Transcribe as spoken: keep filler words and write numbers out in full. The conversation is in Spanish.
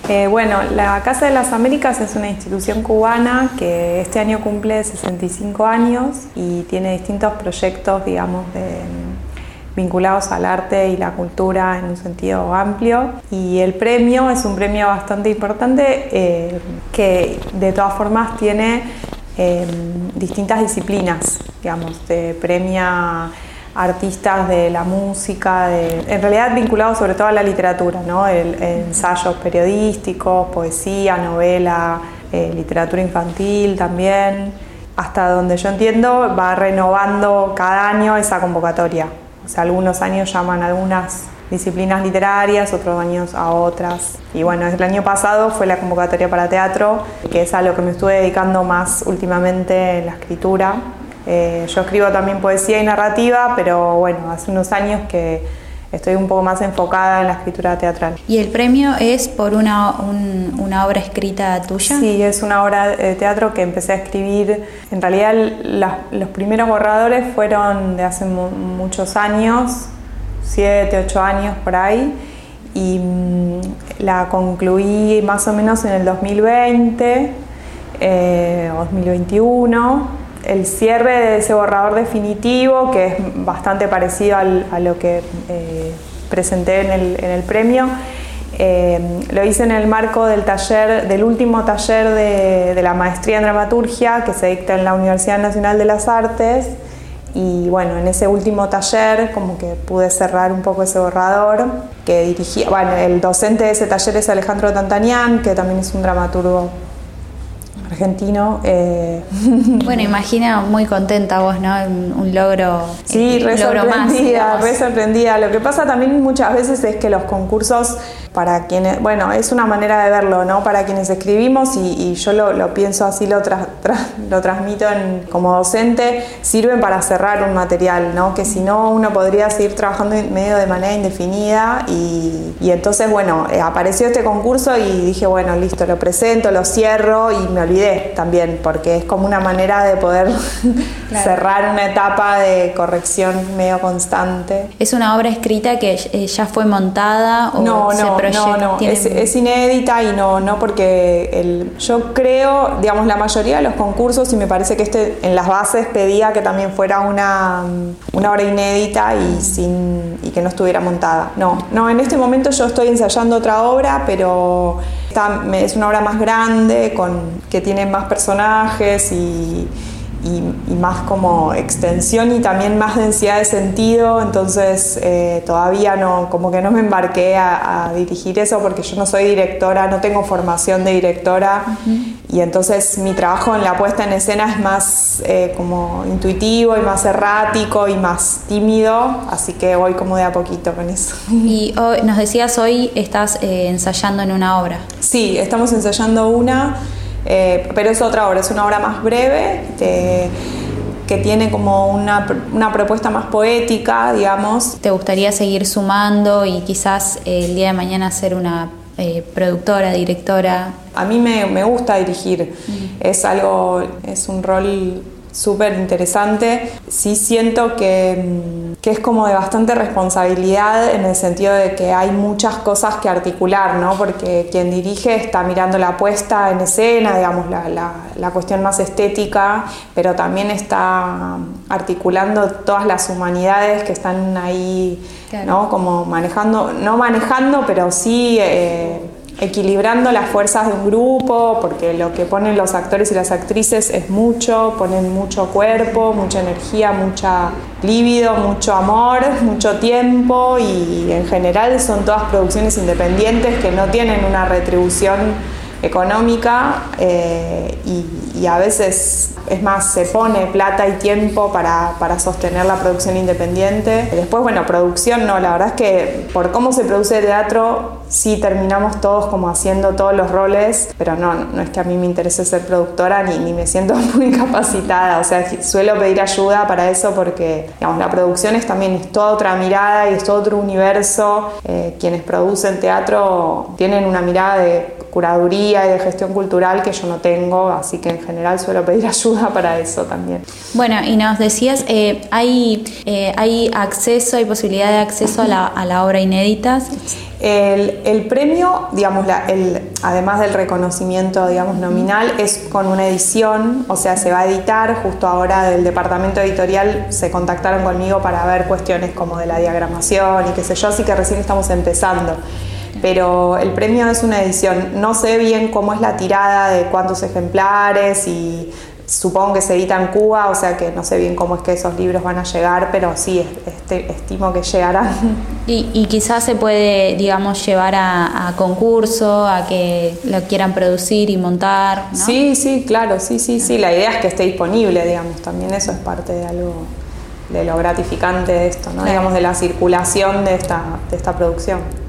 Eh, bueno, la Casa de las Américas es una institución cubana que este año cumple sesenta y cinco años y tiene distintos proyectos, digamos, de, vinculados al arte y la cultura en un sentido amplio. Y el premio es un premio bastante importante eh, que de todas formas tiene eh, distintas disciplinas, digamos, de premia artistas de la música, de, en realidad vinculados sobre todo a la literatura, ¿no? El, el ensayos periodísticos, poesía, novela, eh, literatura infantil también. Hasta donde yo entiendo va renovando cada año esa convocatoria. O sea, algunos años llaman a algunas disciplinas literarias, otros años a otras. Y bueno, el año pasado fue la convocatoria para teatro, que es a lo que me estuve dedicando más últimamente en la escritura. Eh, yo escribo también poesía y narrativa, pero bueno, hace unos años que estoy un poco más enfocada en la escritura teatral. ¿Y el premio es por una, un, una obra escrita tuya? Sí, es una obra de teatro que empecé a escribir. En realidad la, los primeros borradores fueron de hace mu- muchos años, siete, ocho años por ahí, y mmm, la concluí más o menos en el dos mil veinte, eh, dos mil veintiuno. El cierre de ese borrador definitivo, que es bastante parecido al, a lo que eh, presenté en el, en el premio, eh, lo hice en el marco del taller, del último taller de, de la maestría en dramaturgia que se dicta en la Universidad Nacional de las Artes. Y bueno, en ese último taller como que pude cerrar un poco ese borrador que dirigía, bueno, el docente de ese taller es Alejandro Tantanian, que también es un dramaturgo argentino. Eh. Bueno, imagina muy contenta vos, ¿no? Un, un logro, sí, un re logro sorprendida, más, re sorprendida. Lo que pasa también muchas veces es que los concursos, para quienes, bueno, es una manera de verlo, ¿no? Para quienes escribimos, y, y yo lo, lo pienso así, lo, tra, tra, lo transmito en, como docente, sirven para cerrar un material, ¿no? Que si no uno podría seguir trabajando medio de manera indefinida, y, y entonces, bueno, eh, apareció este concurso y dije, bueno, listo, lo presento, lo cierro, y me olvidé también, porque es como una manera de poder claro. cerrar una etapa de corrección medio constante. ¿Es una obra escrita que eh, ya fue montada o no, se no, proyecta? No, no, ¿Tiene... es, es inédita, y no, no porque el, yo creo, digamos, la mayoría de los concursos, y me parece que este en las bases pedía que también fuera una, una obra inédita y, sin, y que no estuviera montada. No, no, en este momento yo estoy ensayando otra obra, pero esta es una obra más grande, con, que tiene más personajes y, y, y más como extensión y también más densidad de sentido, entonces eh, todavía no, como que no me embarqué a, a dirigir eso, porque yo no soy directora, no tengo formación de directora. Uh-huh. Y entonces mi trabajo en la puesta en escena es más eh, como intuitivo y más errático y más tímido, así que voy como de a poquito con eso. Y hoy, nos decías, hoy estás eh, ensayando en una obra. Sí, estamos ensayando una, eh, pero es otra obra, es una obra más breve, de, que tiene como una, una propuesta más poética, digamos. ¿Te gustaría seguir sumando y quizás eh, el día de mañana ser una eh, productora, directora? A mí me, me gusta dirigir, uh-huh. es algo, es un rol súper interesante. Sí siento que, que es como de bastante responsabilidad, en el sentido de que hay muchas cosas que articular, ¿no? Porque quien dirige está mirando la puesta en escena, digamos, la, la, la cuestión más estética, pero también está articulando todas las humanidades que están ahí, claro. ¿no? Como manejando, no manejando, pero sí eh, equilibrando las fuerzas de un grupo, porque lo que ponen los actores y las actrices es mucho, ponen mucho cuerpo, mucha energía, mucha líbido, mucho amor, mucho tiempo, y en general son todas producciones independientes que no tienen una retribución económica, eh, y, y a veces, es más, se pone plata y tiempo para, para sostener la producción independiente. Después, bueno, producción no, la verdad es que por cómo se produce teatro, sí terminamos todos como haciendo todos los roles, pero no, no es que a mí me interese ser productora, ni, ni me siento muy capacitada, o sea, suelo pedir ayuda para eso, porque, digamos, la producción es también es toda otra mirada y es todo otro universo. Eh, quienes producen teatro tienen una mirada de curaduría y de gestión cultural que yo no tengo, así que en general suelo pedir ayuda para eso también. Bueno, y nos decías, eh, ¿hay, eh, ¿hay acceso, hay posibilidad de acceso a la, a la obra inédita? El, el premio, digamos, la, el, además del reconocimiento, digamos, nominal, es con una edición, o sea, se va a editar. Justo ahora del departamento editorial se contactaron conmigo para ver cuestiones como de la diagramación y qué sé yo, así que recién estamos empezando. Pero el premio es una edición. No sé bien cómo es la tirada de cuántos ejemplares y supongo que se edita en Cuba, o sea que no sé bien cómo es que esos libros van a llegar, pero sí, este, estimo que llegarán. Y, y quizás se puede, digamos, llevar a, a concurso, a que lo quieran producir y montar, ¿no? Sí, sí, claro, sí, sí, sí. La idea es que esté disponible, digamos, también eso es parte de algo, de lo gratificante de esto, ¿no? Claro. Digamos, de la circulación de esta, de esta producción.